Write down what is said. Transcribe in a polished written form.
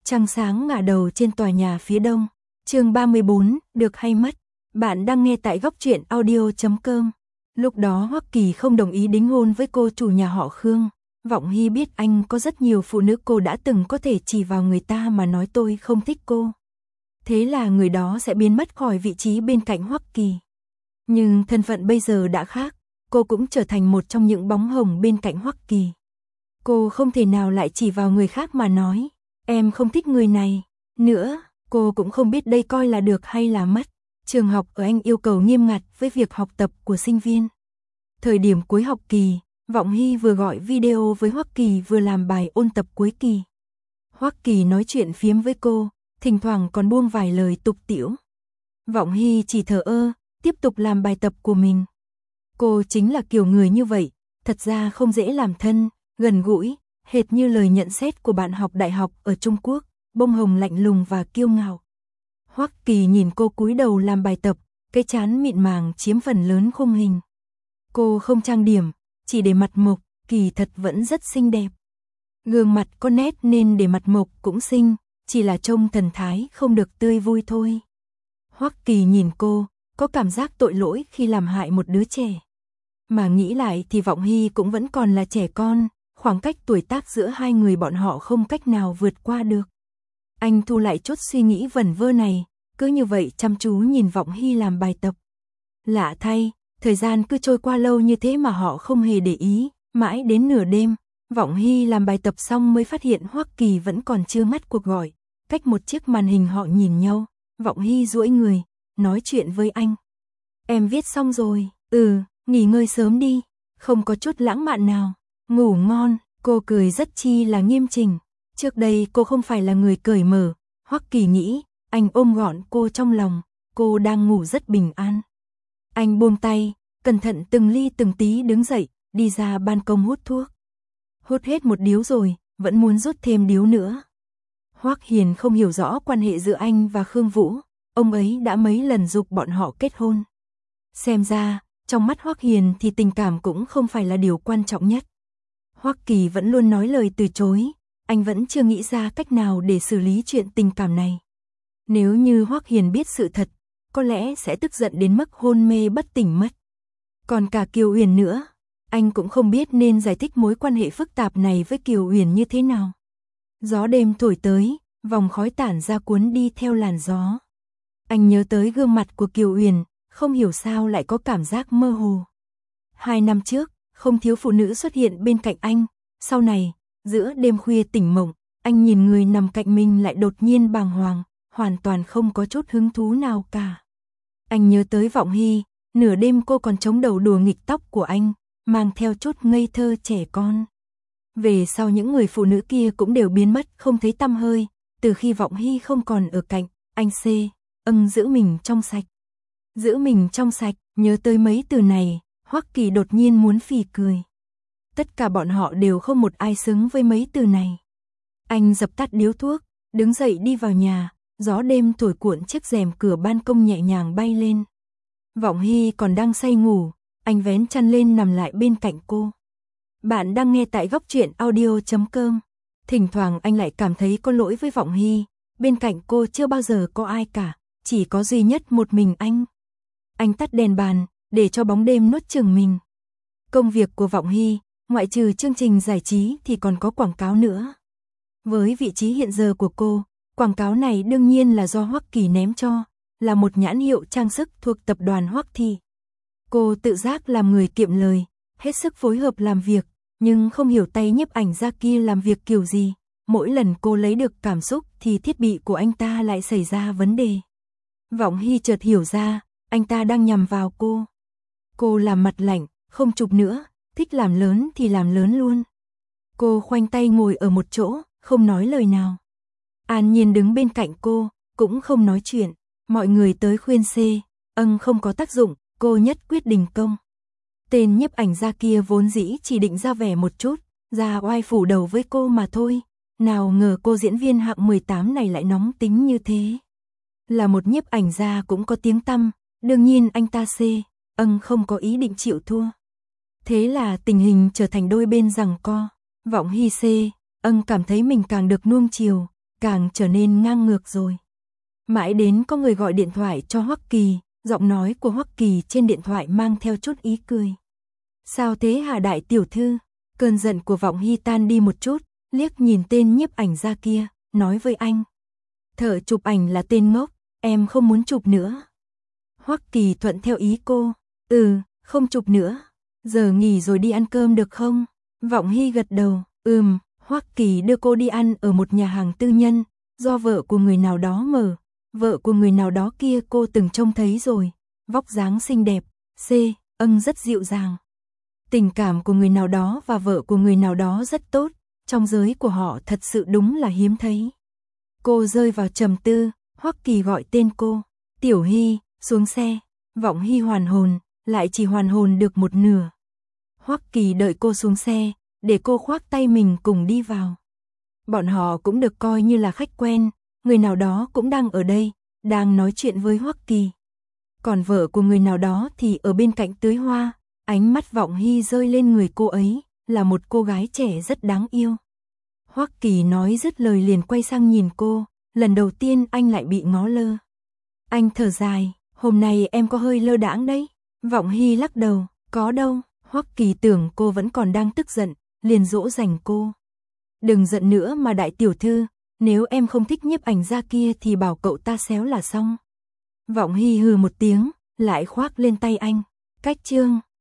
Trăng sáng ngả đầu trên tòa nhà phía đông. Chương 34, được hay mất. Bạn đang nghe tại góc truyện audio.com. Lúc đó Hoắc Kỳ không đồng ý đính hôn với cô chủ nhà họ Khương. Vọng Hy biết anh có rất nhiều phụ nữ cô đã từng có thể chỉ vào người ta mà nói tôi không thích cô. Thế là người đó sẽ biến mất khỏi vị trí bên cạnh Hoắc Kỳ. Nhưng thân phận bây giờ đã khác, cô cũng trở thành một trong những bóng hồng bên cạnh Hoắc Kỳ. Cô không thể nào lại chỉ vào người khác mà nói, em không thích người này. Nữa, cô cũng không biết đây coi là được hay là mất. Trường học ở Anh yêu cầu nghiêm ngặt với việc học tập của sinh viên. Thời điểm cuối học kỳ, Vọng Hy vừa gọi video với Hoắc Kỳ vừa làm bài ôn tập cuối kỳ. Hoắc Kỳ nói chuyện phiếm với cô, thỉnh thoảng còn buông vài lời tục tĩu. Vọng Hy chỉ thờ ơ, tiếp tục làm bài tập của mình. Cô chính là kiểu người như vậy, thật ra không dễ làm thân, gần gũi, hệt như lời nhận xét của bạn học đại học ở Trung Quốc, bông hồng lạnh lùng và kiêu ngạo. Hoắc Kỳ nhìn cô cúi đầu làm bài tập, cái trán mịn màng chiếm phần lớn khung hình. Cô không trang điểm, chỉ để mặt mộc, kỳ thật vẫn rất xinh đẹp. Gương mặt có nét nên để mặt mộc cũng xinh, chỉ là trông thần thái không được tươi vui thôi. Hoắc Kỳ nhìn cô, có cảm giác tội lỗi khi làm hại một đứa trẻ. Mà nghĩ lại thì Vọng Hy cũng vẫn còn là trẻ con, khoảng cách tuổi tác giữa hai người bọn họ không cách nào vượt qua được. Anh thu lại chút suy nghĩ vẩn vơ này, cứ như vậy chăm chú nhìn Vọng Hy làm bài tập. Lạ thay, thời gian cứ trôi qua lâu như thế mà họ không hề để ý, mãi đến nửa đêm, Vọng Hy làm bài tập xong mới phát hiện Hoắc Kỳ vẫn còn chưa ngắt cuộc gọi. Cách một chiếc màn hình họ nhìn nhau, Vọng Hy duỗi người, nói chuyện với anh. Em viết xong rồi, nghỉ ngơi sớm đi, không có chút lãng mạn nào, ngủ ngon, cô cười rất chi là nghiêm chỉnh. Trước đây cô không phải là người cởi mở, Hoắc Kỳ nghĩ, anh ôm gọn cô trong lòng, cô đang ngủ rất bình an. Anh buông tay, cẩn thận từng ly từng tí đứng dậy, đi ra ban công hút thuốc. Hút hết một điếu rồi, vẫn muốn rút thêm điếu nữa. Hoắc Hiền không hiểu rõ quan hệ giữa anh và Khương Vũ, ông ấy đã mấy lần giục bọn họ kết hôn. Xem ra, trong mắt Hoắc Hiền thì tình cảm cũng không phải là điều quan trọng nhất. Hoắc Kỳ vẫn luôn nói lời từ chối, anh vẫn chưa nghĩ ra cách nào để xử lý chuyện tình cảm này. Nếu như Hoắc Hiền biết sự thật, có lẽ sẽ tức giận đến mức hôn mê bất tỉnh mất. Còn cả Kiều Uyển nữa, anh cũng không biết nên giải thích mối quan hệ phức tạp này với Kiều Uyển như thế nào. Gió đêm thổi tới, vòng khói tản ra cuốn đi theo làn gió. Anh nhớ tới gương mặt của Kiều Uyển, không hiểu sao lại có cảm giác mơ hồ. 2 năm trước, không thiếu phụ nữ xuất hiện bên cạnh anh, sau này, giữa đêm khuya tỉnh mộng, anh nhìn người nằm cạnh mình lại đột nhiên bàng hoàng, hoàn toàn không có chút hứng thú nào cả. Anh nhớ tới Vọng Hy, nửa đêm cô còn chống đầu đùa nghịch tóc của anh, mang theo chút ngây thơ trẻ con. Về sau những người phụ nữ kia cũng đều biến mất không thấy tăm hơi, từ khi Vọng Hy không còn ở cạnh, anh giữ mình trong sạch. Giữ mình trong sạch, nhớ tới mấy từ này, Hoắc Kỳ đột nhiên muốn phì cười. Tất cả bọn họ đều không một ai xứng với mấy từ này. Anh dập tắt điếu thuốc, đứng dậy đi vào nhà, gió đêm thổi cuộn chiếc rèm cửa ban công nhẹ nhàng bay lên. Vọng Hy còn đang say ngủ, anh vén chăn lên nằm lại bên cạnh cô. Bạn đang nghe tại góc truyện audio.com. Thỉnh thoảng anh lại cảm thấy có lỗi với Vọng Hy, bên cạnh cô chưa bao giờ có ai cả, chỉ có duy nhất một mình anh. Anh tắt đèn bàn, để cho bóng đêm nuốt chửng mình. Công việc của Vọng Hy, ngoại trừ chương trình giải trí thì còn có quảng cáo nữa. Với vị trí hiện giờ của cô, quảng cáo này đương nhiên là do Hoắc Kỳ ném cho, là một nhãn hiệu trang sức thuộc tập đoàn Hoắc Thị. Cô tự giác làm người kiệm lời, hết sức phối hợp làm việc, nhưng không hiểu tay nhiếp ảnh gia kia làm việc kiểu gì. Mỗi lần cô lấy được cảm xúc thì thiết bị của anh ta lại xảy ra vấn đề. Vọng Hy chợt hiểu ra, anh ta đang nhằm vào cô. Cô làm mặt lạnh, không chụp nữa, thích làm lớn thì làm lớn luôn. Cô khoanh tay ngồi ở một chỗ, không nói lời nào. An Nhiên đứng bên cạnh cô, cũng không nói chuyện. Mọi người tới khuyên không có tác dụng, cô nhất quyết đình công. Tên nhiếp ảnh gia kia vốn dĩ chỉ định ra vẻ một chút, ra oai phủ đầu với cô mà thôi. Nào ngờ cô diễn viên hạng 18 này lại nóng tính như thế. Là một nhiếp ảnh gia cũng có tiếng tăm, đương nhiên anh ta không có ý định chịu thua. Thế là tình hình trở thành đôi bên giằng co. Vọng Hy cảm thấy mình càng được nuông chiều, càng trở nên ngang ngược rồi. Mãi đến có người gọi điện thoại cho Hoắc Kỳ, giọng nói của Hoắc Kỳ trên điện thoại mang theo chút ý cười. Sao thế hả đại tiểu thư? Cơn giận của Vọng Hy tan đi một chút, liếc nhìn tên nhiếp ảnh gia kia, nói với anh. Thợ chụp ảnh là tên ngốc, em không muốn chụp nữa. Hoắc Kỳ thuận theo ý cô. Không chụp nữa. Giờ nghỉ rồi đi ăn cơm được không? Vọng Hy gật đầu. Hoắc Kỳ đưa cô đi ăn ở một nhà hàng tư nhân, do vợ của người nào đó mở. Vợ của người nào đó kia cô từng trông thấy rồi. Vóc dáng xinh đẹp, rất dịu dàng. Tình cảm của người nào đó và vợ của người nào đó rất tốt, trong giới của họ thật sự đúng là hiếm thấy. Cô rơi vào trầm tư, Hoắc Kỳ gọi tên cô. Tiểu Hy, xuống xe. Vọng Hy hoàn hồn, lại chỉ hoàn hồn được một nửa. Hoắc Kỳ đợi cô xuống xe, để cô khoác tay mình cùng đi vào. Bọn họ cũng được coi như là khách quen, người nào đó cũng đang ở đây, đang nói chuyện với Hoắc Kỳ. Còn vợ của người nào đó thì ở bên cạnh tưới hoa, ánh mắt Vọng Hy rơi lên người cô ấy, là một cô gái trẻ rất đáng yêu. Hoắc Kỳ nói dứt lời liền quay sang nhìn cô, lần đầu tiên anh lại bị ngó lơ. Anh thở dài, hôm nay em có hơi lơ đãng đấy. Vọng Hy lắc đầu, có đâu. Hoắc Kỳ tưởng cô vẫn còn đang tức giận, liền dỗ dành cô. Đừng giận nữa mà đại tiểu thư, nếu em không thích nhiếp ảnh gia kia thì bảo cậu ta xéo là xong. Vọng Hy hừ một tiếng, lại khoác lên tay anh. Cách chương